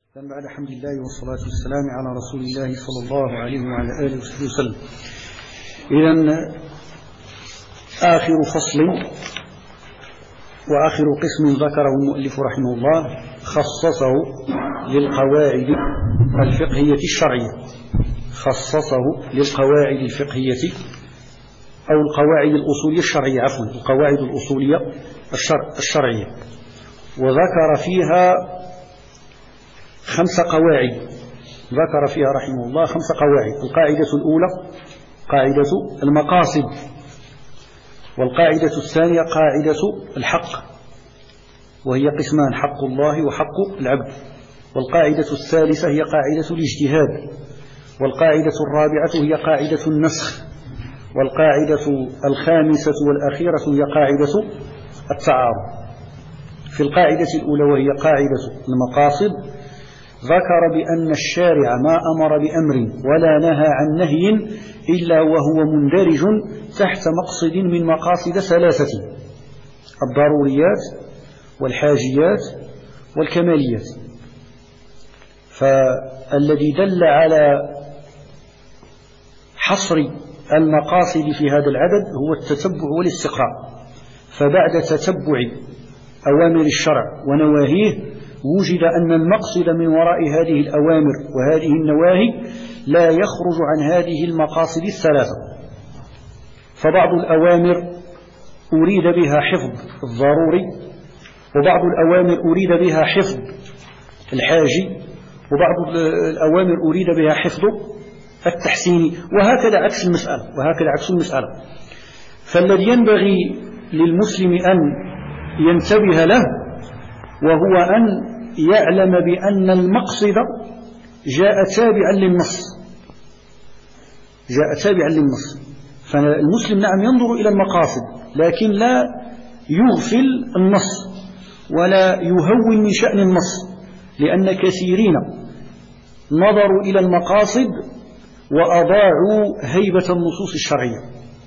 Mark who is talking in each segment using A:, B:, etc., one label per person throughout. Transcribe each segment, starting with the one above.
A: بعد حمد الله والصلاة والسلام على رسول الله صلى الله عليه وعلى آله وصحبه وسلم. إذن آخر فصل وآخر قسم ذكره المؤلف رحمه الله خصصه للقواعد الفقهية الشرعية، خصصه للقواعد الفقهية أو القواعد الأصولية الشرعية، عفوا القواعد الأصولية الشرعية، وذكر فيها 5 قواعد، ذكر فيها رحمه الله 5 قواعد. القاعدة الأولى قاعدة المقاصد، والقاعدة الثانية قاعدة الحق، وهي قسمان: حق الله وحق العبد. والقاعدة الثالثة هي قاعدة الاجتهاد. والقاعدة الرابعة هي قاعدة النسخ. والقاعدة الخامسة والأخيرة هي قاعدة التعارض. في القاعدة الأولى وهي قاعدة المقاصد ذكر بأن الشارع ما أمر بأمر ولا نهى عن نهي إلا وهو مندرج تحت مقصد من مقاصد 3: الضروريات والحاجيات والكماليات. فالذي دل على حصر المقاصد في هذا العدد هو التتبع والاستقراء. فبعد تتبع أوامر الشرع ونواهيه وجد أن المقصد من وراء هذه الأوامر وهذه النواهي لا يخرج عن هذه المقاصد 3. فبعض الأوامر أريد بها حفظ الضروري، وبعض الأوامر أريد بها حفظ الحاجي، وبعض الأوامر أريد بها حفظ التحسين، وهكذا عكس المسألة. فالذي ينبغي للمسلم أن ينتبه له وهو أن يعلم بأن المقصد جاء تابعا للنص. فالمسلم نعم ينظر إلى المقاصد لكن لا يغفل النص ولا يهون من شأن النص، لأن كثيرين نظروا إلى المقاصد وأضاعوا هيبة النصوص الشرعية،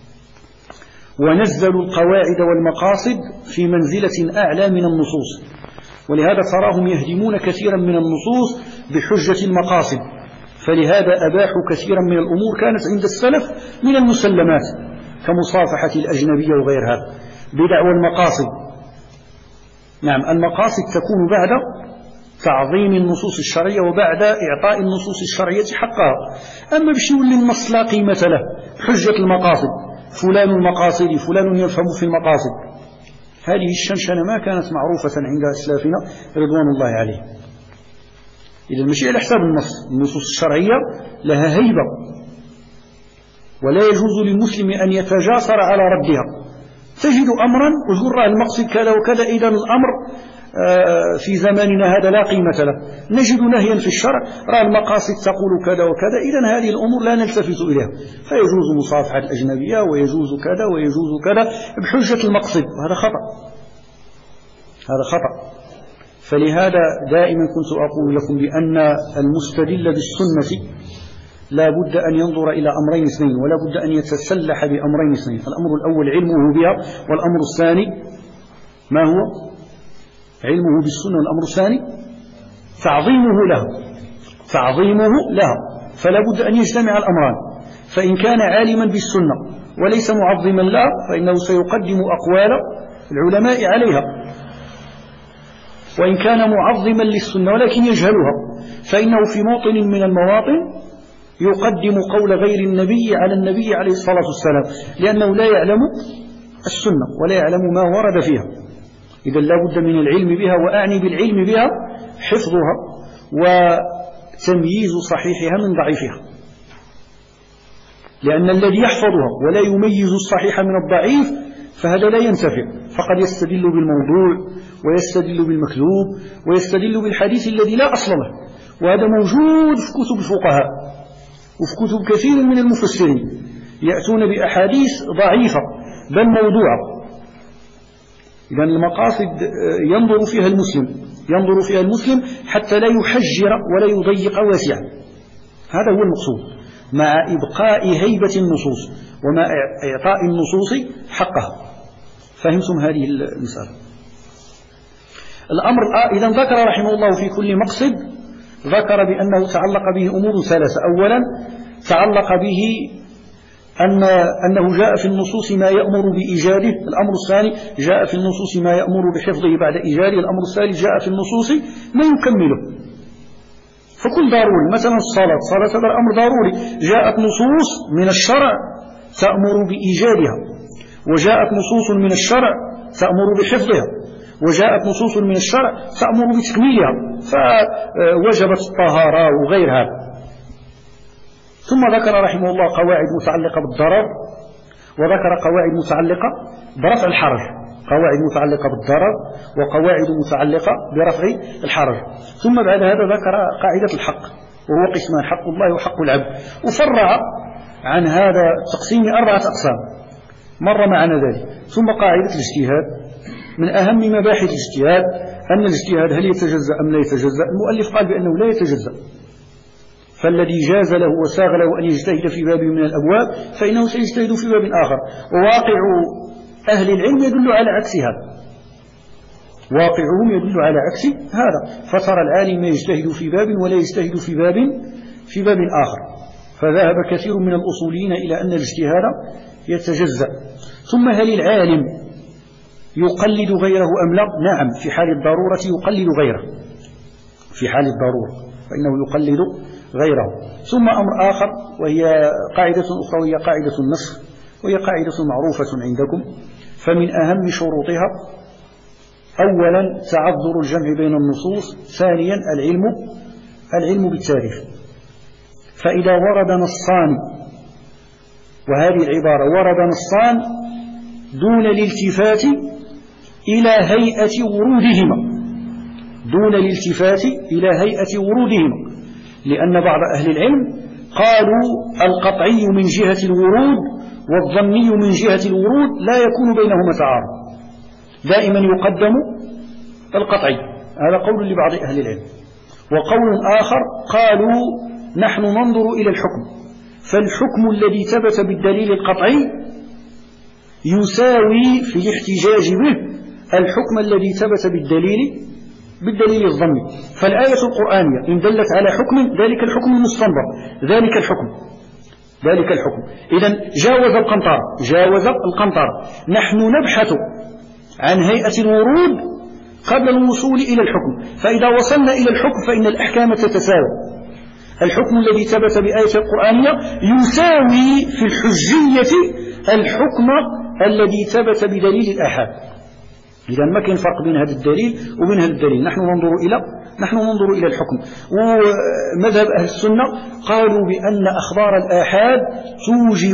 A: ونزلوا القواعد والمقاصد في منزلة أعلى من النصوص، ولهذا تراهم يهدمون كثيرا من النصوص بحجة المقاصد. فلهذا أباحوا كثيرا من الأمور كانت عند السلف من المسلمات كمصافحة الأجنبية وغير هذا بدعوى المقاصد. نعم، المقاصد تكون بعد تعظيم النصوص الشرعية وبعد إعطاء النصوص الشرعية حقها. أما بشي يولي النص لا قيمة له، حجة المقاصد، فلان المقاصد، فلان يفهم في المقاصد، هذه الشنشنة ما كانت معروفة عند أسلافنا رضوان الله عليه. إذا مشي على حساب النصوص الشرعية لها هيبة، ولا يجوز للمسلم أن يتجاسر على ردها. تجد أمرا وجر المقصد كذا وكذا، إذا الأمر في زماننا هذا لا قيمة له. نجد نهيا في الشرع رأى المقاصد تقول كذا وكذا، إذا هذه الأمور لا نلتفت إليها، فيجوز مصافحة الأجنبية ويجوز كذا ويجوز كذا بحجة المقصد، وهذا خطأ. فلهذا دائما كنت أقول لكم بأن المستدل بالسنة لا بد أن ينظر إلى أمرين اثنين، ولا بد أن يتسلح بأمرين اثنين. الأمر الأول علمه بها، والأمر الثاني ما هو؟ علمه بالسنة، والأمر الثاني تعظيمه لها. فلا بد أن يجتمع الأمران. فإن كان عالما بالسنة وليس معظما لها فإنه سيقدم أقوال العلماء عليها، وإن كان معظما للسنة ولكن يجهلها فإنه في موطن من المواطن يقدم قول غير النبي على النبي عليه الصلاة والسلام، لأنه لا يعلم السنة ولا يعلم ما ورد فيها. إذا لا بد من العلم بها، وأعني بالعلم بها حفظها وتمييز صحيحها من ضعيفها، لأن الذي يحفظها ولا يميز الصحيح من الضعيف فهذا لا ينتفع، فقد يستدل بالموضوع ويستدل بالمكذوب ويستدل بالحديث الذي لا أصل له، وهذا موجود في كتب الفقهاء وفي كتب كثير من المفسرين، يأتون بأحاديث ضعيفة بل موضوعة. إذن المقاصد ينظر فيها المسلم حتى لا يحجر ولا يضيق واسعا، هذا هو المقصود، مع إبقاء هيبة النصوص ومع إعطاء النصوص حقها. فهمتم هذه المسألة؟ الأمر إذن ذكر رحمه الله في كل مقصد ذكر بأنه تعلق به أمور ثلاثة. أولا تعلق به أنه جاء في النصوص ما يأمر بإيجاده. الأمر الثاني جاء في النصوص ما يأمر بحفظه بعد إيجاده. الأمر الثالث جاء في النصوص ما يكمله. فكل ضروري، مثلا الصلاة هذا الأمر ضروري، جاءت نصوص من الشرع تأمر بإيجادها، وجاءت نصوص من الشرع تأمر بحفظها، وجاءت نصوص من الشرع تأمر بتكميلها، فوجبت الطهارة وغير هذا. ثم ذكر رحمه الله قواعد متعلقة بالضرر، وذكر قواعد متعلقة برفع الحرج، قواعد متعلقة بالضرر وقواعد متعلقة برفع الحرج. ثم بعد هذا ذكر قاعدة الحق، وهو قسمان: حق الله وحق العبد. وفرع عن هذا التقسيم 4 أقسام مر معنا ذلك. ثم قاعدة الاجتهاد، من أهم مباحث الاجتهاد أن الاجتهاد هل يتجزأ أم لا يتجزأ. المؤلف قال بأنه لا يتجزأ، فالذي جاز له وساغ له أن يجتهد في باب من الأبواب فإنه سيجتهد في باب آخر. وواقع أهل العلم يدل على عكس هذا، واقعهم يدل على عكس هذا. فترى العالم يجتهد في باب ولا يجتهد في باب آخر. فذهب كثير من الأصوليين إلى أن الاجتهاد يتجزأ. ثم هل العالم يقلد غيره أم لا؟ نعم، في حال الضرورة يقلد غيره، في حال الضرورة فإنه يقلد غيره. ثم أمر آخر وهي قاعدة أخرى، وهي قاعدة النسخ، وهي قاعدة معروفة عندكم. فمن أهم شروطها أولا تعذر الجمع بين النصوص، ثانيا العلم بالتاريخ. فإذا ورد نصان، وهذه العبارة ورد نصان دون الالتفات إلى هيئة ورودهما، دون الالتفات إلى هيئة ورودهما، لأن بعض أهل العلم قالوا القطعي من جهة الورود والظني من جهة الورود لا يكون بينهما تعارض، دائما يقدم القطعي. هذا قول لبعض أهل العلم. وقول آخر قالوا نحن ننظر إلى الحكم، فالحكم الذي ثبت بالدليل القطعي يساوي في الاحتجاج به الحكم الذي ثبت بالدليل الظني. فالآية القرآنية إن دلت على حكم ذلك الحكم المستنبط، ذلك الحكم إذن جاوز القنطرة. نحن نبحث عن هيئة الورود قبل الوصول إلى الحكم، فإذا وصلنا إلى الحكم فإن الأحكام تتساوى. الحكم الذي ثبت بآية القرآنية يساوي في الحجية الحكم الذي ثبت بدليل الآحاد. إذا ما كان فرق بين هذا الدليل وبين هذا الدليل. نحن ننظر إلى الحكم. ومذهب أهل السنة قالوا بأن أخبار الآحاد توجب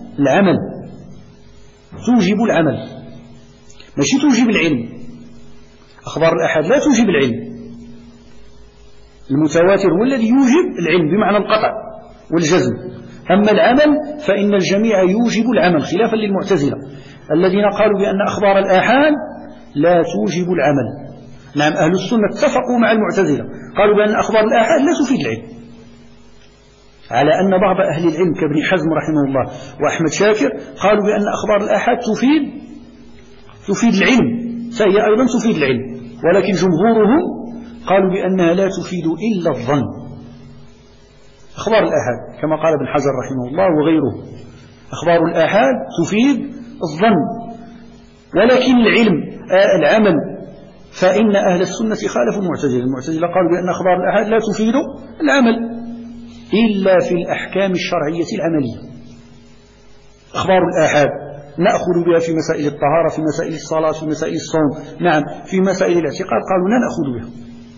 A: العمل، ماشي توجب العلم. أخبار الآحاد لا توجب العلم. المتواتر هو الذي يوجب العلم بمعنى القطع والجزم. أما العمل فإن الجميع يوجب العمل، خلافا للمعتزلة الذين قالوا بأن أخبار الآحاد لا توجب العمل. نعم، أهل السنة اتفقوا مع المعتزلة، قالوا بأن أخبار الآحاد لا تفيد العلم، على أن بعض أهل العلم كابن حزم رحمه الله وأحمد شاكر قالوا بأن أخبار الآحاد تفيد العلم، فهي أيضا تفيد العلم، ولكن جمهورهم قالوا بأنها لا تفيد إلا الظن. أخبار الآحاد كما قال ابن حجر رحمه الله وغيره، أخبار الآحاد تفيد الظن، ولكن العمل فإن أهل السنة خالفوا المعتزلة قالوا بأن أخبار الآحاد لا تفيد العمل إلا في الأحكام الشرعية العملية. أخبار الآحاد نأخذ بها في مسائل الطهارة، في مسائل الصلاة، في مسائل الصوم، نعم، في مسائل الاعتقاد قالوا لا نأخذ بها.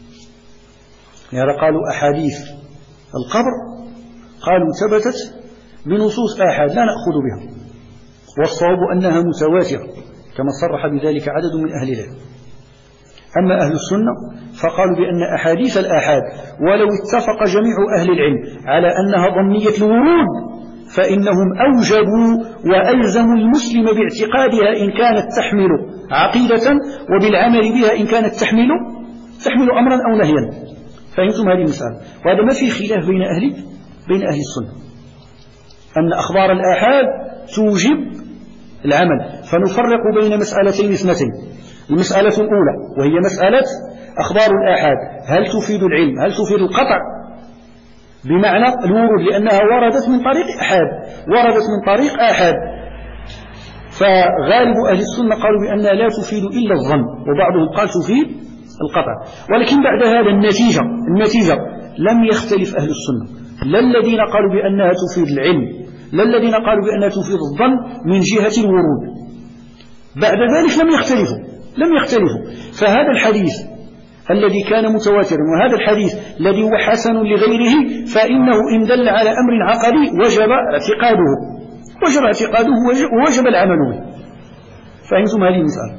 A: لهذا قالوا أحاديث القبر قالوا ثبتت بنصوص آحاد لا نأخذ بها، والصواب أنها متواترة كما صرح بذلك عدد من أهل العلم. أما أهل السنة فقالوا بأن أحاديث الآحاد ولو اتفق جميع أهل العلم على أنها ضمنية الورود فإنهم أوجبوا وألزموا المسلم باعتقادها إن كانت تحمل عقيدة، وبالعمل بها إن كانت تحمل أمرا أو نهيا. فهمتم هذه المسألة؟ وهذا ما في خلاف بين أهل السنة أن أخبار الآحاد توجب العمل. فنفرق بين مسألتين اثنتين: المسألة الأولى وهي مسألة أخبار الآحاد هل تفيد العلم، هل تفيد القطع بمعنى الورود، لأنها وردت من طريق أحاد، وردت من طريق آحاد. فغالب أهل السنة قالوا بأنها لا تفيد إلا الظن، وبعضهم قال تفيد القطع. ولكن بعد هذا النتيجة لم يختلف أهل السنة، لا الذين قالوا بأنها تفيد العلم لا الذين قالوا بأنها تفيد الظن من جهة الورود، بعد ذلك لم يختلفوا. فهذا الحديث الذي كان متواترا وهذا الحديث الذي هو حسن لغيره، فإنه إن دل على أمر عقلي وجب اعتقاده ووجب العمل به. فهمتم هذه المسألة؟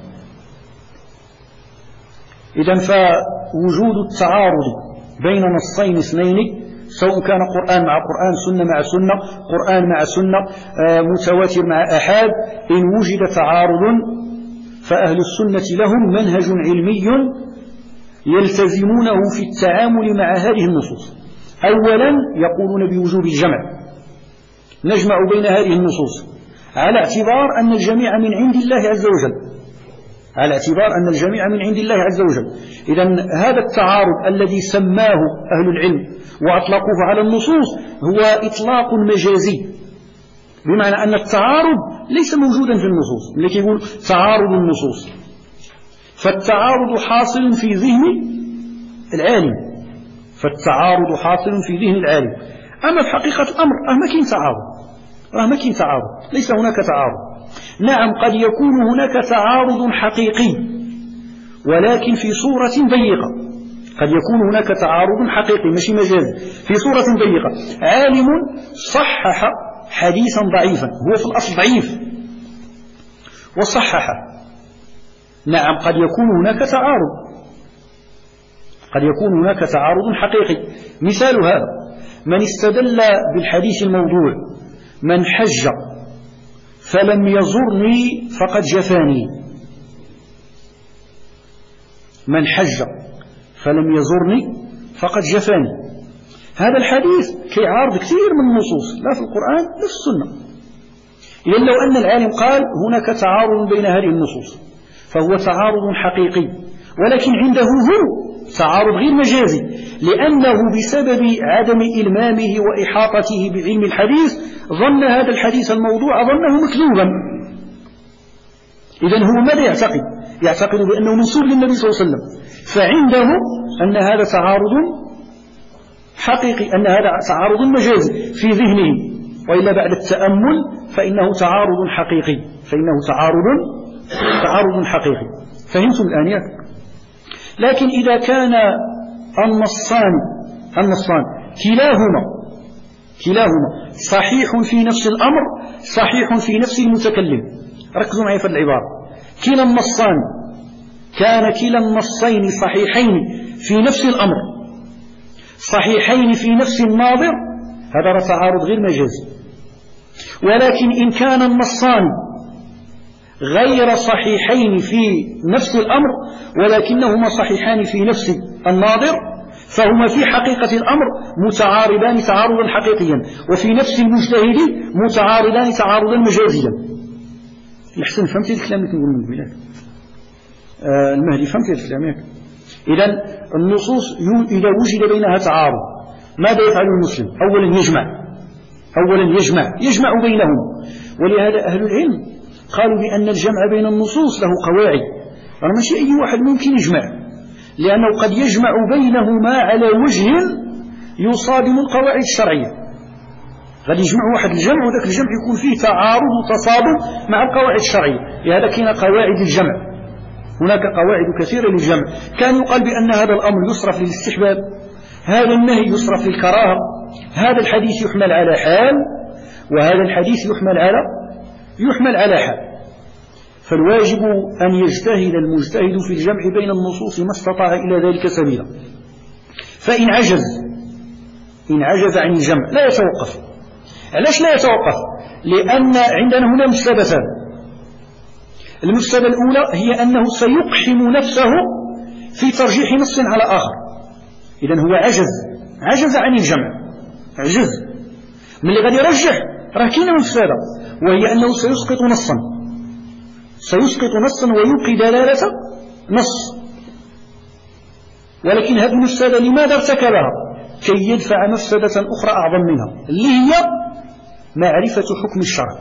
A: إذن فوجود التعارض بين نصين اثنين، سواء كان قرآن مع قرآن، سنة مع سنة، قرآن مع سنة، متواتر مع أحاد، إن وجد تعارض فأهل السنة لهم منهج علمي يلتزمونه في التعامل مع هذه النصوص. أولا يقولون بوجوب الجمع، نجمع بين هذه النصوص على اعتبار أن الجميع من عند الله عز وجل، إذن هذا التعارض الذي سماه أهل العلم وأطلقوه على النصوص هو إطلاق مجازي، بمعنى أن التعارض ليس موجودا في النصوص. اللي يقول تعارض النصوص، فالتعارض حاصل في ذهن العالم، أما في حقيقة الأمر ما كاين تعارض، ليس هناك تعارض. نعم قد يكون هناك تعارض حقيقي ولكن في صورة ضيقة، قد يكون هناك تعارض حقيقي ماشي مجازي في صورة ضيقة. عالم صحح حديثا ضعيفا، هو في الأصل ضعيف وصححه، نعم قد يكون هناك تعارض حقيقي. مثال هذا من استدل بالحديث الموضوع من حج فلم يزرني فقد جفاني، من حج فلم يزرني فقد جفاني، هذا الحديث كيعارض كثير من النصوص لا في القرآن لا في السنة. إذن لو أن العالم قال هناك تعارض بين هذه النصوص فهو تعارض حقيقي، ولكن عنده هو تعارض غير مجازي، لأنه بسبب عدم إلمامه وإحاطته بعلم الحديث ظن هذا الحديث الموضوع ظنه مكذوبا. إذن هو ماذا يعتقد بأنه منسوب للنبي صلى الله عليه وسلم، فعنده أن هذا تعارض حقيقي، أن هذا تعارض مجازي في ذهنه، وإلا بعد التأمل فإنه تعارض حقيقي، تعارض حقيقي. فهمتم الآن؟ لكن إذا كان النصان كلاهما صحيح في نفس الأمر صحيح في نفس المتكلم، ركزوا معي في العبارة، كلا النصين صحيحين في نفس الأمر صحيحين في نفس الناظر، هذا تعارض غير مجازي. ولكن إن كان النصان غير صحيحين في نفس الأمر ولكنهما صحيحان في نفس الناظر، فهما في حقيقة الأمر متعارضان تعارضا حقيقيا، وفي نفس المجتهد متعارضان تعارضا مجازيا. الحسن فهمت الكلام اللي كنقول من البلاد المهدي، فهمت الكلام؟ إذن النصوص إذا وجد بينها تعارض ماذا يفعل المسلم؟ أولا يجمع بينهم. ولهذا أهل العلم قالوا بأن الجمع بين النصوص له قواعد، يعني ماشي أي واحد ممكن يجمع، لأنه قد يجمع بينهما على وجه يصادم القواعد الشرعية. غادي يجمع واحد الجمع وذاك الجمع يكون فيه تعارض وتصادم مع القواعد الشرعية، لهذا كاين قواعد الجمع. هناك قواعد كثيرة للجمع، كان يقال بأن هذا الأمر يصرف للاستحباب، هذا النهي يصرف للكراهة، هذا الحديث يحمل على حال وهذا الحديث يحمل على حال. فالواجب أن يجتهد المجتهد في الجمع بين النصوص ما استطاع إلى ذلك سبيلا. فإن عجز عن الجمع لا يتوقف. علاش لا يتوقف؟ لأن عندنا هنا مفسدتان. المفسدة الأولى هي أنه سيقحم نفسه في ترجيح نص على آخر. إذن هو عجز عن الجمع، من اللي غادي يرجح راه كاينه مفسدة، وهي أنه سيسقط نصا ويبقي دلالة نص. ولكن هذه المفسدة لماذا ارتكبها؟ كي يدفع مفسدة أخرى أعظم منها، اللي هي معرفة حكم الشرع.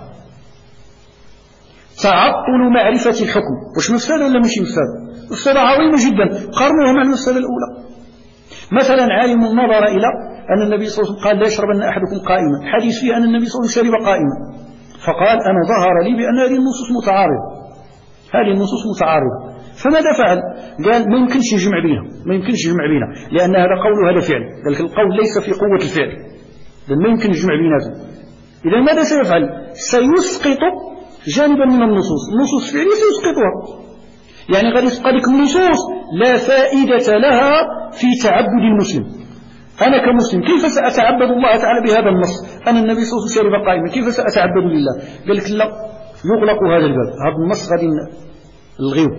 A: تعطل معرفة الحكم واش مفسدة ولا مش مفسدة؟ مفسدة عظيمة جدا، قارنوها مع المفسدة الأولى. مثلا عالم نظر إلى أن النبي صلى الله عليه وسلم قال لا يشربن أحدكم قائما، حديث فيه أن النبي صلى الله عليه وسلم شرب قائما، فقال أنا ظهر لي بأن هذه النصوص متعارضة، هذه النصوص متعارضة، فماذا فعل؟ قال ما يمكنش يجمع بينها، ما يمكنش يجمع بينها، لأن هذا قول وهذا فعل، قال لك القول ليس في قوة الفعل، ما يمكن يجمع بيناتهم. إذا ماذا سيفعل؟ سيسقط جانبا من النصوص، النصوص الفعلية سيسقطها، يعني غادي تبقى لك النصوص لا فائدة لها في تعبد المسلم. أنا كمسلم كيف سأتعبد الله تعالى بهذا النص؟ أنا النبي صلى الله عليه وسلم شرب قائما، كيف سأتعبد لله؟ قال لك لا، يغلق هذا الباب، هذا النص غادي نلغيه.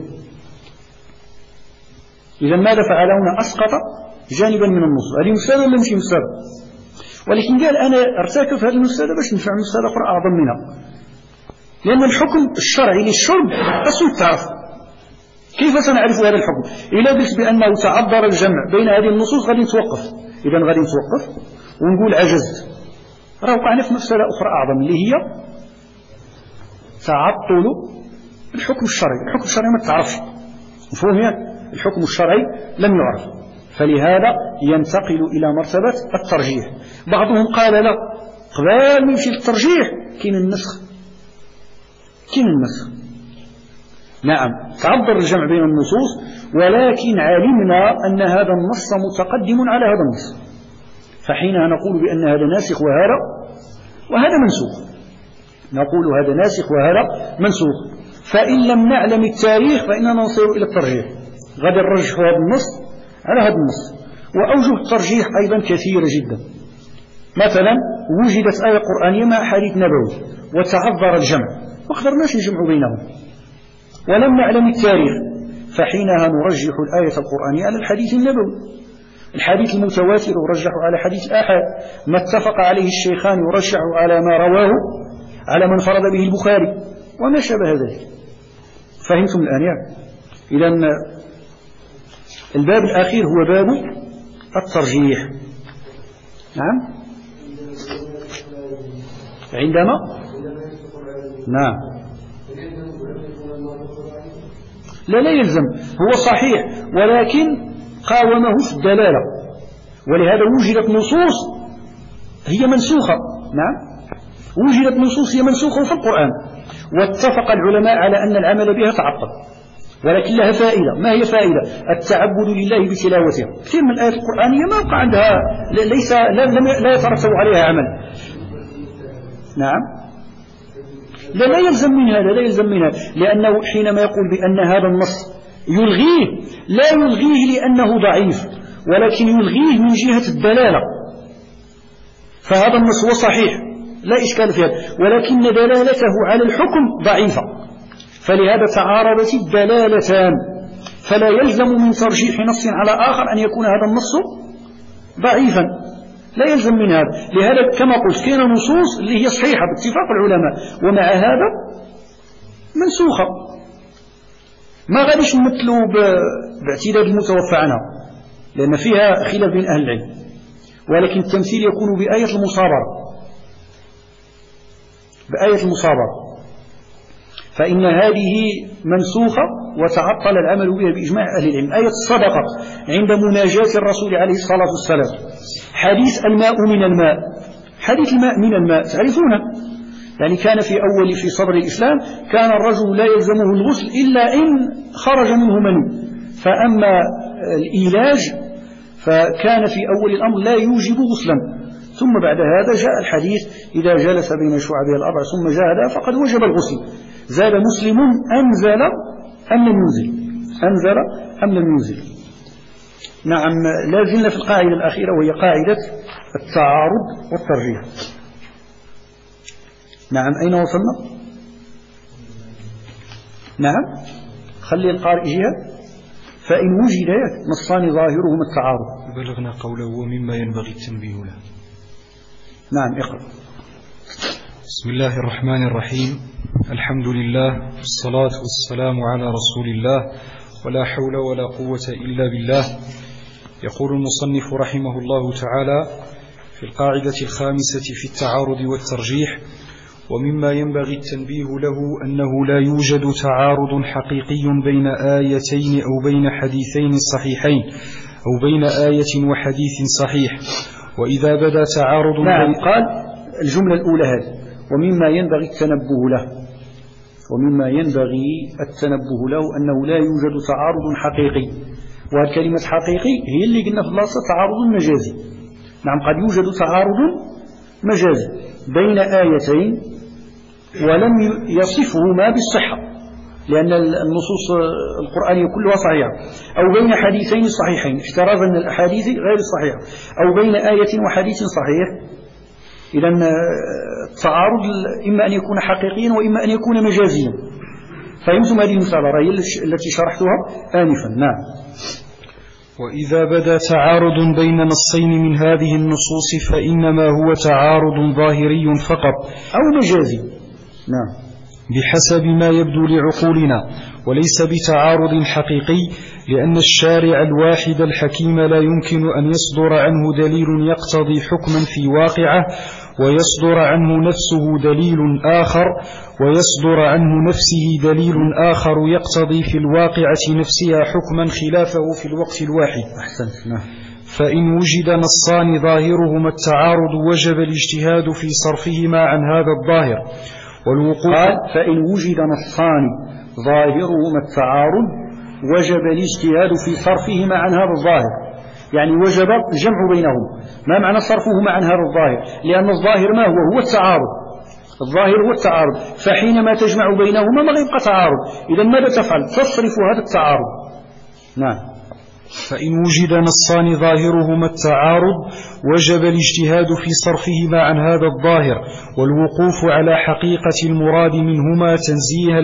A: إذا ماذا فعل هنا؟ أسقط جانبا من النص، هذه مفسدة ولا مش مفسدة؟ ولكن قال أنا ارتكب هذه المفسدة باش نفع مفسدة أخرى أعظم منها، لأن الحكم الشرعي للشرب أسود تعرف. كيف سنعرف هذا الحكم؟ إلا قلت بأنه تعذر الجمع بين هذه النصوص غادي نتوقف، إذا غادي نتوقف ونقول عجزت، راه وقعنا في مفسدة أخرى أعظم اللي هي تعطل الحكم الشرعي. الحكم الشرعي ما تعرفش، مفهوم؟ الحكم الشرعي لم يعرف، فلهذا ينتقل إلى مرتبة الترجيح. بعضهم قال لا، قبل ما يمشي للترجيح كاين النسخ، كاين النسخ. نعم تعذر الجمع بين النصوص، ولكن علمنا أن هذا النص متقدم على هذا النص، فحينها نقول بأن هذا ناسخ وهذا منسوخ، نقول هذا ناسخ وهذا منسوخ. فإن لم نعلم التاريخ فإننا نصير إلى الترجيح، غادي نرجح هذا النص على هذا النص. وأوجه الترجيح أيضا كثيرة جدا. مثلا وجدت آية قرآنية مع حديث نبوي وتعذر الجمع، ما قدرناش نجمع بينهم، ولم نعلم التاريخ، فحينها نرجح الآية القرآنية على الحديث النبوي. الحديث المتواتر يرجح على حديث الآحاد، ما اتفق عليه الشيخان يرجح على ما رواه على من فرض به البخاري، وما شابه ذلك. فهمتم الآن؟ إذن الباب الأخير هو باب الترجيح. نعم عندما نعم لا يلزم، هو صحيح، ولكن قاومه في الدلالة، ولهذا وجدت نصوص هي منسوخة. نعم وجدت نصوص هي منسوخة في القرآن، واتفق العلماء على أن العمل بها تعطل، ولكن لها فائدة. ما هي فائدة؟ التعبد لله بتلاوتها. كثير من الآيات القرآنية ما بقى عندها لا يترتب عليها عمل. نعم لا يلزم من هذا، لا يلزم من هذا، لأنه حينما يقول بأن هذا النص يلغيه، لا يلغيه لأنه ضعيف، ولكن يلغيه من جهة الدلالة. فهذا النص هو صحيح لا إشكال في هذا، ولكن دلالته على الحكم ضعيفة، فلهذا تعارضت الدلالتان، فلا يلزم من ترجيح نص على آخر أن يكون هذا النص ضعيفا، لا يلزم من هذا. لهذا كما قلت كاين نصوص اللي هي صحيحة باتفاق العلماء، ومع هذا منسوخة، ما غاديش نمثلوا باعتداد المتوفى عنها، لأن فيها خلاف بين أهل العلم، ولكن التمثيل يكون بآية المصابرة، فإن هذه منسوخة وتعطل العمل بها بإجماع أهل العلم. آية الصدقة عند مناجاة الرسول عليه الصلاة والسلام، حديث الماء من الماء، حديث الماء من الماء تعرفونه، يعني كان في صدر الإسلام كان الرجل لا يلزمه الغسل إلا إن خرج منه مني، فأما الإيلاج فكان في أول الأمر لا يوجب غسلا، ثم بعد هذا جاء الحديث إذا جلس بين شعبه الأربع ثم جاهد فقد وجب الغسل. زاد مسلم أنزل أم لم ينزل. نعم لا زلنا في القاعدة الأخيرة وهي قاعدة التعارض والترجيح. نعم أين وصلنا؟ نعم خلي القارئ جهة. فإن وجد نصان ظاهرهما التعارض.
B: بلغنا قوله ومما ينبغي التنبيه له.
A: نعم اقرأ.
B: بسم الله الرحمن الرحيم، الحمد لله والصلاة والسلام على رسول الله، ولا حول ولا قوة إلا بالله. يقول المصنف رحمه الله تعالى في القاعدة الخامسة في التعارض والترجيح: ومما ينبغي التنبيه له أنه لا يوجد تعارض حقيقي بين آيتين أو بين حديثين صحيحين أو بين آية وحديث صحيح. وإذا بدا تعارض
A: قال الجملة الأولى هذه: ومما ينبغي التنبه له، ومما ينبغي التنبه له أنه لا يوجد تعارض حقيقي. والكلمة حقيقي هي اللي قلنا في اللاصة تعارض مجازي. نعم، قد يوجد تعارض مجازي بين آيتين ولم يصفهما بالصحة، لأن النصوص القرآنية كلها صحيحة، أو بين حديثين صحيحين احترازا من الأحاديث غير الصحيحة، أو بين آية وحديث صحيح. إذن التعارض إما أن يكون حقيقيا وإما أن يكون مجازيا. فهمتم هذه المسألة هي التي شرحتها آنفا. نعم.
B: وإذا بدا تعارض بين نصين من هذه النصوص فإنما هو تعارض ظاهري فقط
A: أو مجازي. نعم،
B: بحسب ما يبدو لعقولنا، وليس بتعارض حقيقي، لأن الشارع الواحد الحكيم لا يمكن أن يصدر عنه دليل يقتضي حكما في واقعه ويصدر عنه نفسه دليل آخر يقتضي في الواقعة نفسها حكما خلافه في الوقت الواحد.
A: أحسنت. نعم.
B: فإن وجد نصان ظاهرهما التعارض وجب الاجتهاد في صرفهما عن هذا الظاهر والوقوف.
A: فإن وجد نصان ظاهرهما التعارض وجب الاجتهاد في صرفهما عن هذا الظاهر، يعني وجب الجمع بينهم. ما معنى صرفهما عن هذا الظاهر؟ لأن الظاهر ما هو التعارض. الظاهر هو التعارض، فحينما تجمع بينهما ما يبقى تعارض. إذا ماذا تفعل؟ تصرف هذا التعارض. نعم.
B: فإن وجد نصان ظاهرهما التعارض وجب الاجتهاد في صرفهما عن هذا الظاهر والوقوف على حقيقة المراد منهما تنزيها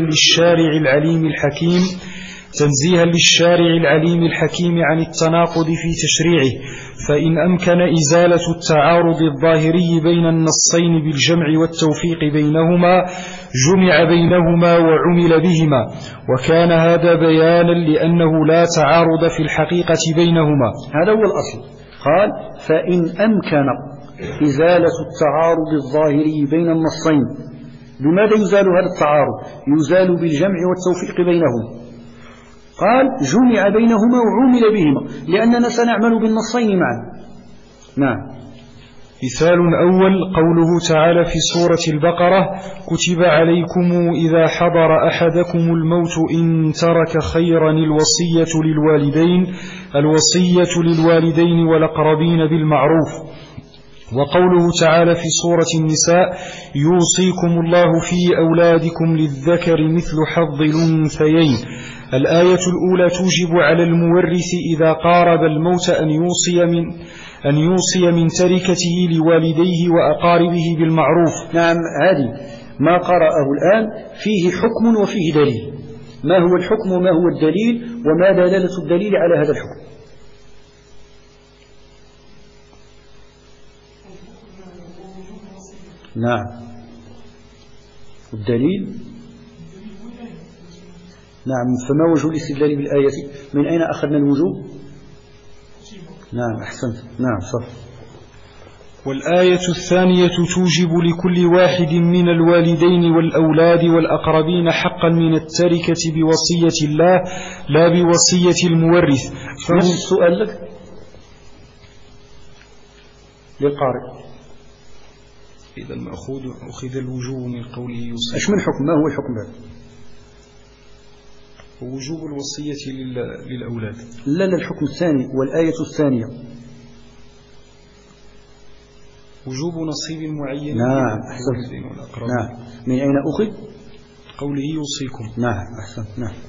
B: للشارع العليم الحكيم عن التناقض في تشريعه. فإن أمكن إزالة التعارض الظاهري بين النصين بالجمع والتوفيق بينهما جمع بينهما وعمل بهما، وكان هذا بيانا لأنه لا تعارض في الحقيقة بينهما.
A: هذا هو الأصل. قال: فإن أمكن إزالة التعارض الظاهري بين النصين. بماذا يزال هذا التعارض؟ يزال بالجمع والتوفيق بينهما. قال: جمع بينهما وعمل بهما، لأننا سنعمل بالنصين معا. نعم.
B: مثال أول قوله تعالى في سورة البقرة: كتب عليكم إذا حضر أحدكم الموت إن ترك خيرا الوصية للوالدين والأقربين بالمعروف. وقوله تعالى في سورة النساء: يوصيكم الله في أولادكم للذكر مثل حظ الأنثيين. الآية الأولى توجب على المورث إذا قارب الموت أن يوصي من تركته لوالديه وأقاربه بالمعروف.
A: نعم، هذه ما قرأه الآن فيه حكم وفيه دليل. ما هو الحكم وما هو الدليل وما دلالة الدليل على هذا الحكم؟ نعم، الدليل. نعم، فما وجه الاستدلال بالآية؟ من أين أخذنا الوجوب؟ نعم، أحسنت. نعم، صح.
B: والآية الثانية توجب لكل واحد من الوالدين والأولاد والأقربين حقا من التركة بوصية الله لا بوصية المورث.
A: نفس السؤال لك للقارئ.
B: إذا أخذ الوجوب من قوله يوصي.
A: إيش من حكم؟ ما هو الحكم هذا؟
B: وجوب الوصية للأولاد.
A: لا، الحكم الثاني والآية الثانية
B: وجوب نصيب معين.
A: نعم، أحسنت. نعم، من أين أخذ؟
B: قوله يوصيكم.
A: نعم، أحسنت. نعم.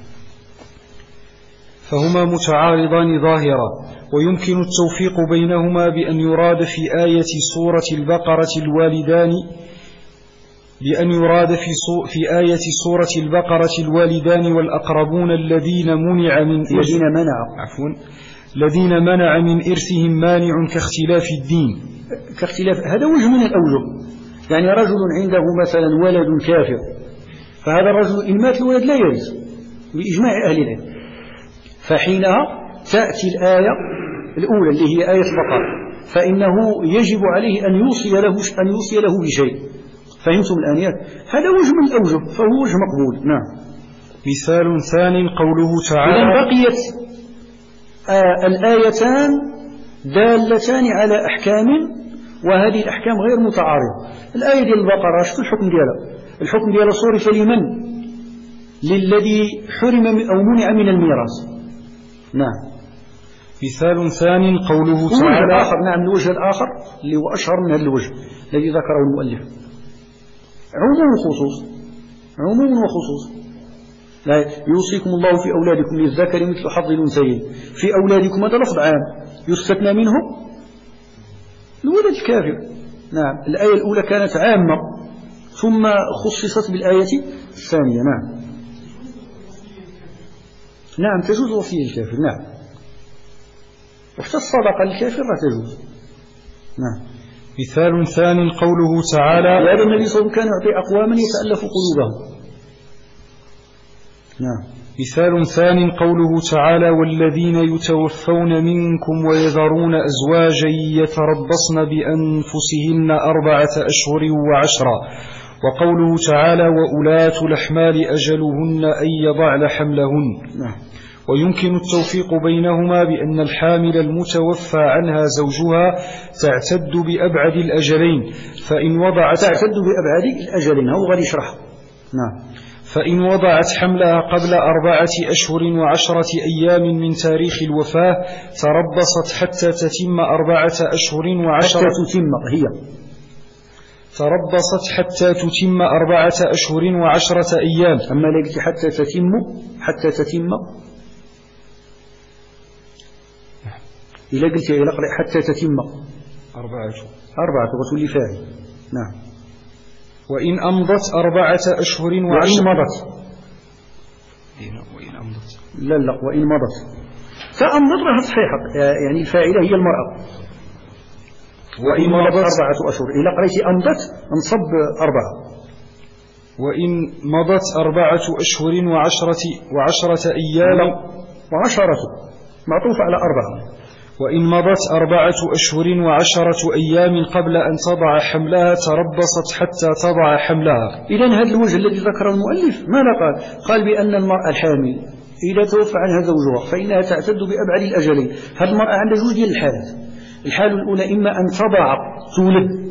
B: فهما متعارضان ظاهرا، ويمكن التوفيق بينهما بأن يراد في آية سورة البقرة الوالدان والأقربون الذين منع من إرثهم مانع كاختلاف الدين.
A: هذا وجه من الأوجه. يعني رجل عنده مثلا ولد كافر، فهذا الرجل إن مات الولد لا يرث بإجماع أهل العلم. فحينها تأتي الآية الأولى اللي هي آية البقرة فإنه يجب عليه أن يوصي له بشيء. فهمتم الآن؟ هذا وجه من الأوجه فهو وجه مقبول. نعم.
B: مثال ثاني قوله تعالى.
A: إذن بقيت الآيتان دالتان على أحكام وهذه الأحكام غير متعارضة. الآية ديال البقرة شو الحكم ديالها؟ الحكم ديالها صرف لمن؟ للذي حرم أو منع من الميراث. نعم.
B: مثال ثاني قوله تعالى.
A: آخر. نعم. الوجه الآخر اللي هو أشهر من هذا الوجه الذي ذكره المؤلف عموم وخصوص. عموم وخصوص. لا يوصيكم الله في أولادكم للذكر مثل حظ الأنثيين. في أولادكم هذا لفظ عام يستثنى منه الولد الكافر. نعم. الآية الأولى كانت عامة ثم خصصت بالآية الثانية. نعم. نعم تجوز وصية الكافر. نعم. وحتى الصدقة للكافر لا تجوز. نعم.
B: مثال ثاني قوله تعالى.
A: هذا النبي صلى الله عليه وسلم كان يعطي أقواما يتألف قلوبهم. نعم.
B: مثال ثاني قوله تعالى والذين يتوفون منكم ويذرون أزواجا يتربصن بأنفسهن 4 أشهر و10. وقوله تعالى وأولاة الأحمال أجلهن أن يضعن حملهن.
A: نعم.
B: ويمكن التوفيق بينهما بأن الحامل المتوفى عنها زوجها تعتد بأبعد الأجلين فإن وضعت
A: تعتد بأبعد الأجلين هو غادي يشرح. نعم.
B: فإن وضعت حملها قبل 4 أشهر و10 أيام من تاريخ الوفاة تربصت حتى تتم 4 أشهر و10 تربصت حتى تتم 4 أشهر و10 أيام.
A: أما لقيت حتى تتم إذا قلت حتى تتم 4 وتولي فاعل. نعم.
B: وإن أمضت 4 أشهر و10
A: وإن مضت لا وإن مضت فأمضت لها صحيحة يعني الفاعلة هي المرأة. وإن مضت 4 أشهر إذا قريت أمضت انصب 4.
B: وإن مضت 4 أشهر و10 أيام
A: و10 معطوف على 4.
B: وإن مضت 4 أشهر و10 أيام قبل أن تضع حملها تربصت حتى تضع حملها.
A: إذن هذا الوجه الذي ذكره المؤلف ماذا قال بأن المرأة الحامل إذا توفى عنها زوجها فإنها تعتد بأبعد الأجلين. هذه المرأة عندها 2 ديال الحالات. الحالة الأولى إما أن تضع تولد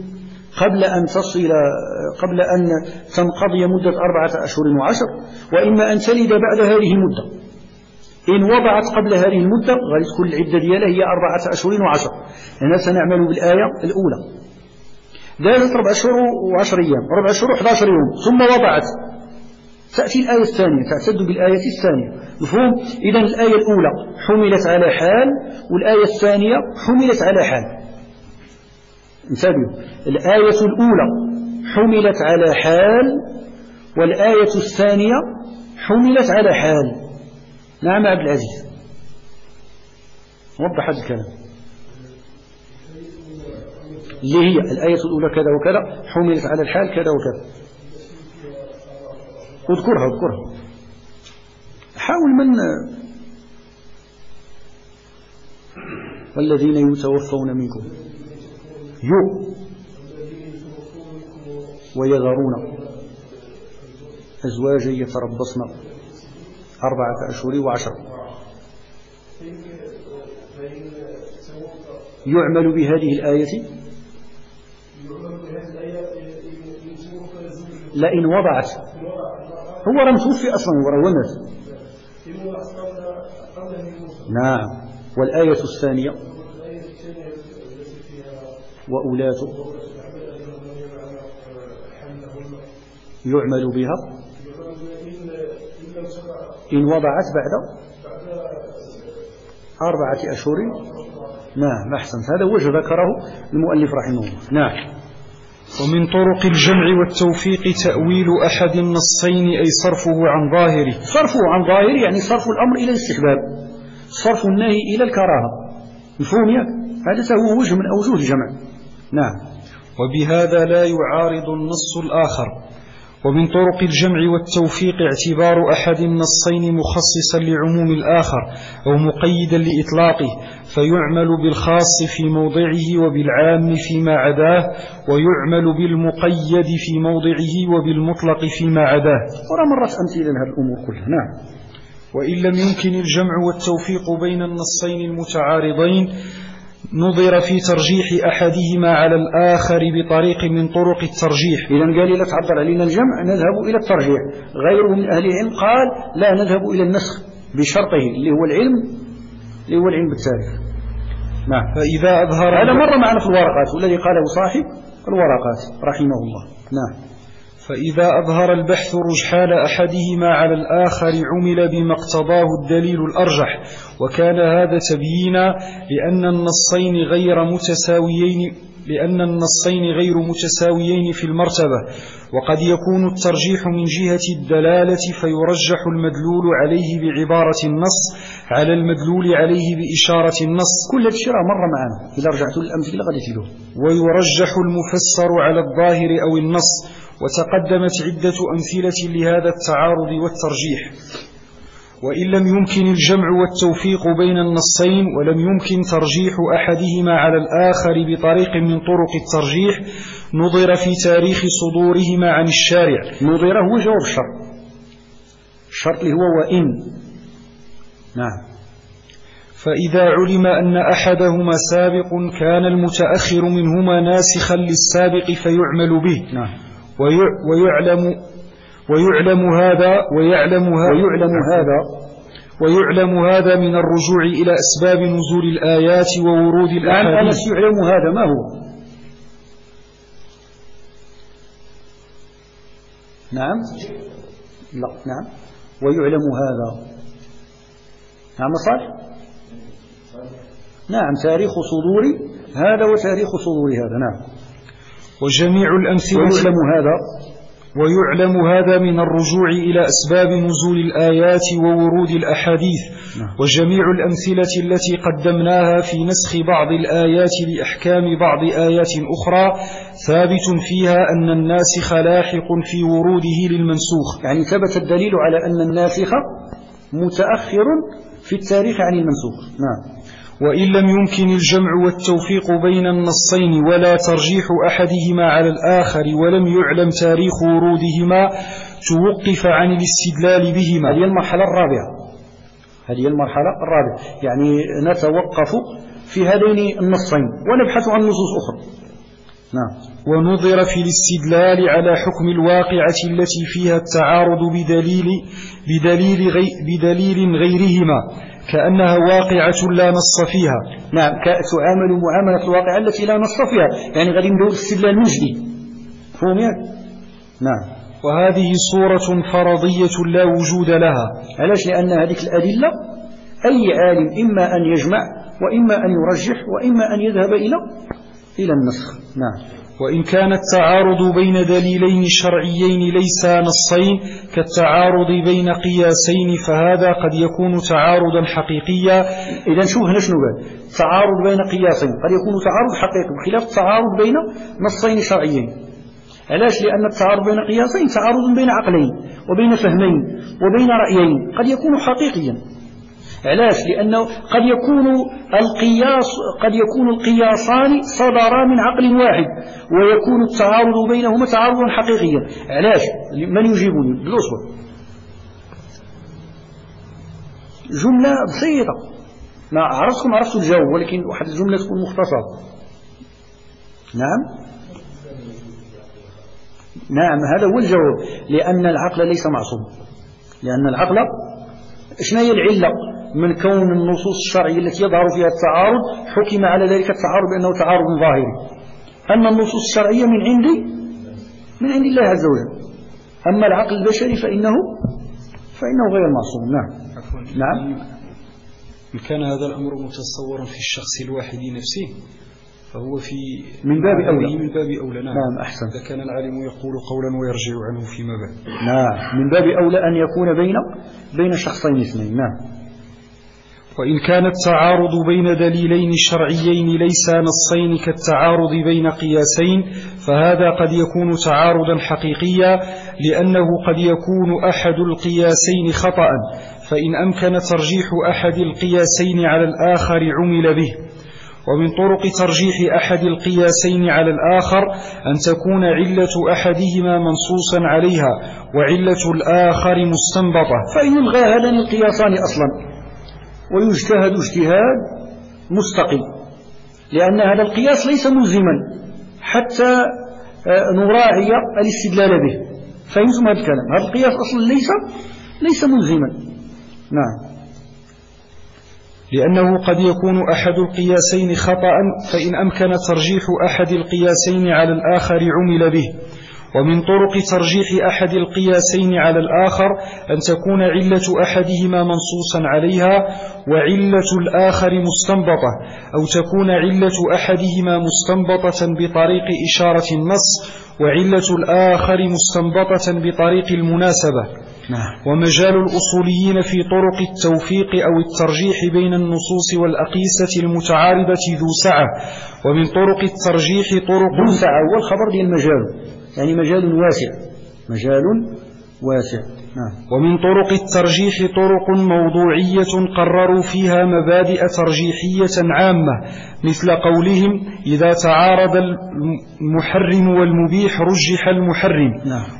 A: قبل أن تنقضي مدة 4 أشهر و10 وإما أن تلد بعد هذه المدة. إن وضعت قبل هذه المدة غادي تكون العدة ديالها هي 4 أشهر و10. هنا سنعمل بالآية الأولى دازت 4 أشهر و10 أيام 4 أشهر و11 يوم ثم وضعت تأتي الآية الثانية تعتد بالآية الثانية. مفهوم؟ إذن الآية الأولى حملت على حال والآية الثانية حملت على حال. انتبهوا الآية الأولى حملت على حال والآية الثانية حملت على حال. نعم عبد العزيز وضح هذا الكلام اللي هي الآية الأولى كذا وكذا حملت على الحال كذا وكذا. اذكرها حاول من والذين يتوفون منكم ويذرون أزواجا يتربصن 4 أشهر و10. يعمل بهذه الآية لئن وضعت هو رم توفي أصلا ورونت. نعم. والآية الثانية وأولاة يعمل بها إن وضعت بعد 4 أشهر. نعم أحسنت. هذا وجه ذكره المؤلف رحمه الله. نعم.
B: ومن طرق الجمع والتوفيق تأويل أحد النصين أي صرفه عن ظاهره.
A: صرفه عن ظاهره يعني صرف الأمر إلى الاستحباب صرف النهي إلى الكراهة. مفهوم ياك؟ هذا هو وجه من أوجه الجمع. نعم.
B: وبهذا لا يعارض النص الآخر. ومن طرق الجمع والتوفيق اعتبار أحد النصين مخصصا لعموم الآخر أو مقيدا لإطلاقه، فيعمل بالخاص في موضعه وبالعام فيما عداه، ويعمل بالمقيد في موضعه وبالمطلق فيما عداه.
A: مرت أمثلة لهذه الأمور كلها. نعم.
B: وإن لم يمكن الجمع والتوفيق بين النصين المتعارضين نظر في ترجيح أحدهما على الآخر بطريق من طرق الترجيح.
A: إذن قال لا تعبر علينا الجمع نذهب إلى الترجيح. غيره من أهل العلم قال لا نذهب إلى النسخ بشرطه اللي هو العلم بالتاريخ. نعم.
B: فإذا أظهر
A: هذا مر معنا في الورقات والذي قاله صاحب الورقات رحمه الله. نعم.
B: فإذا أظهر البحث رجحان أحدهما على الآخر عمل بما اقتضاه الدليل الأرجح، وكان هذا تبيينا لأن النصين غير متساويين في المرتبة، وقد يكون الترجيح من جهة الدلالة فيرجح المدلول عليه بعبارة النص على المدلول عليه بإشارة النص.
A: كل الشراء مر معنا إذا رجعت للأمثلة قد يفيدون.
B: ويرجح المفسر على الظاهر أو النص، وتقدمت عدة أمثلة لهذا التعارض والترجيح. وإن لم يمكن الجمع والتوفيق بين النصين ولم يمكن ترجيح أحدهما على الآخر بطريق من طرق الترجيح نظر في تاريخ صدورهما عن الشارع.
A: نظر هو جواب الشرط اللي هو وإن. نعم.
B: فإذا علم أن أحدهما سابق كان المتأخر منهما ناسخا للسابق فيعمل به.
A: نعم.
B: ويعلم هذا من الرجوع إلى أسباب نزول الآيات وورود الأحاديث.
A: يعلم هذا ما هو؟ نعم. لا. نعم. ويعلم هذا. نعم صالح. نعم. تاريخ صدور هذا وتاريخ صدور هذا. نعم.
B: وجميع الأمثلة ويعلم هذا من الرجوع إلى أسباب نزول الآيات وورود الأحاديث. وجميع الأمثلة التي قدمناها في نسخ بعض الآيات لإحكام بعض آيات أخرى ثابت فيها أن الناسخ لاحق في وروده للمنسوخ.
A: يعني ثبت الدليل على أن الناسخ متأخر في التاريخ عن المنسوخ. نعم.
B: وإن لم يمكن الجمع والتوفيق بين النصين ولا ترجيح أحدهما على الآخر ولم يعلم تاريخ ورودهما توقف عن الاستدلال بهما.
A: هذه المرحلة الرابعة. يعني نتوقف في هذين النصين ونبحث عن نصوص أخرى. نعم.
B: ونظر في الاستدلال على حكم الواقعة التي فيها التعارض بدليل غيرهما كأنها واقعة لا نص فيها.
A: نعم. تعامل معاملة الواقعة التي لا نص فيها، يعني غادي ندور الاستدلال من جديد. فهم ياك؟ نعم.
B: وهذه صورة فرضية لا وجود لها.
A: علاش؟ لأن هذه الأدلة أي عالم إما أن يجمع وإما أن يرجح وإما أن يذهب إلى النسخ. نعم.
B: وإن كان التعارض بين دليلين شرعيين ليس نصين كالتعارض بين قياسين فهذا قد يكون تعارضا حقيقيا.
A: إذا شوف هنا شنو قال؟ تعارض بين قياسين قد يكون تعارض حقيقي بخلاف التعارض بين نصين شرعيين. علاش؟ لأن التعارض بين قياسين تعارض بين عقلين وبين فهمين وبين رأيين قد يكون حقيقيا. علاش؟ لأنه قد يكون القياسان صدرا من عقل واحد ويكون التعارض بينهما تعارضا حقيقيا. علاش؟ من يجيبني بالأصبع؟ جملة بسيطة، ما عرفت الجواب، ولكن واحد الجملة تكون مختصرة. نعم هذا هو الجواب. لأن العقل ليس معصوم. لأن العقل شنو هي العلة من كون النصوص الشرعية التي يظهر فيها التعارض حكم على ذلك التعارض بأنه تعارض ظاهري؟ أما النصوص الشرعية من عند الله عز وجل. أما العقل البشري فإنه غير معصوم. نعم.
B: إن كان هذا الأمر متصورا في الشخص الواحد نفسه فهو
A: من باب
B: أولى.
A: نعم أحسن.
B: إذا كان العالم يقول قولا ويرجع عنه فيما بعد.
A: نعم من باب أولى أن يكون بين شخصين اثنين. نعم.
B: وإن كان التعارض بين دليلين شرعيين ليس نصين كالتعارض بين قياسين فهذا قد يكون تعارضا حقيقيا لأنه قد يكون أحد القياسين خطأ، فإن أمكن ترجيح أحد القياسين على الآخر عمل به. ومن طرق ترجيح أحد القياسين على الآخر أن تكون علة أحدهما منصوصا عليها وعلة الآخر مستنبطة.
A: فإن يلغى هذان القياسان أصلا ويجتهد اجتهاد مستقل، لأن هذا القياس ليس ملزما حتى نراعي الاستدلال به، فيلزم هذا الكلام. هذا القياس أصلا ليس ملزما. نعم.
B: لأنه قد يكون أحد القياسين خطأ، فإن أمكن ترجيح أحد القياسين على الآخر عمل به. ومن طرق ترجيح أحد القياسين على الآخر أن تكون علة أحدهما منصوصا عليها وعلة الآخر مستنبطة، أو تكون علة أحدهما مستنبطة بطريق إشارة النص وعلة الآخر مستنبطة بطريق المناسبة. ومجال الأصوليين في طرق التوفيق أو الترجيح بين النصوص والأقيسة المتعارضة ذو سعة. ومن طرق الترجيح طرق
A: ذو سعة والخبر دي المجال، يعني مجال واسع.
B: ومن طرق الترجيح طرق موضوعية قرروا فيها مبادئ ترجيحية عامة، مثل قولهم إذا تعارض المحرم والمبيح رجح المحرم،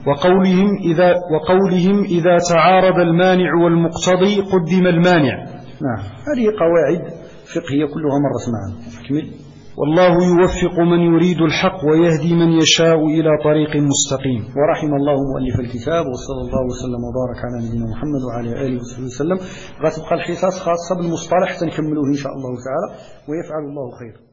B: وقولهم إذا تعارض المانع والمقتضي قدم المانع.
A: هذه قواعد فقهية كلها مرت معنا. أكمل.
B: والله يوفق من يريد الحق ويهدي من يشاء إلى طريق مستقيم.
A: ورحم الله مؤلف الكتاب، وصلى الله وسلم وبارك على نبينا محمد وعلى آله وصحبه وسلم. غتبقى الحصص خاصة بالمصطلح تنكملوه إن شاء الله تعالى، ويفعل الله خير.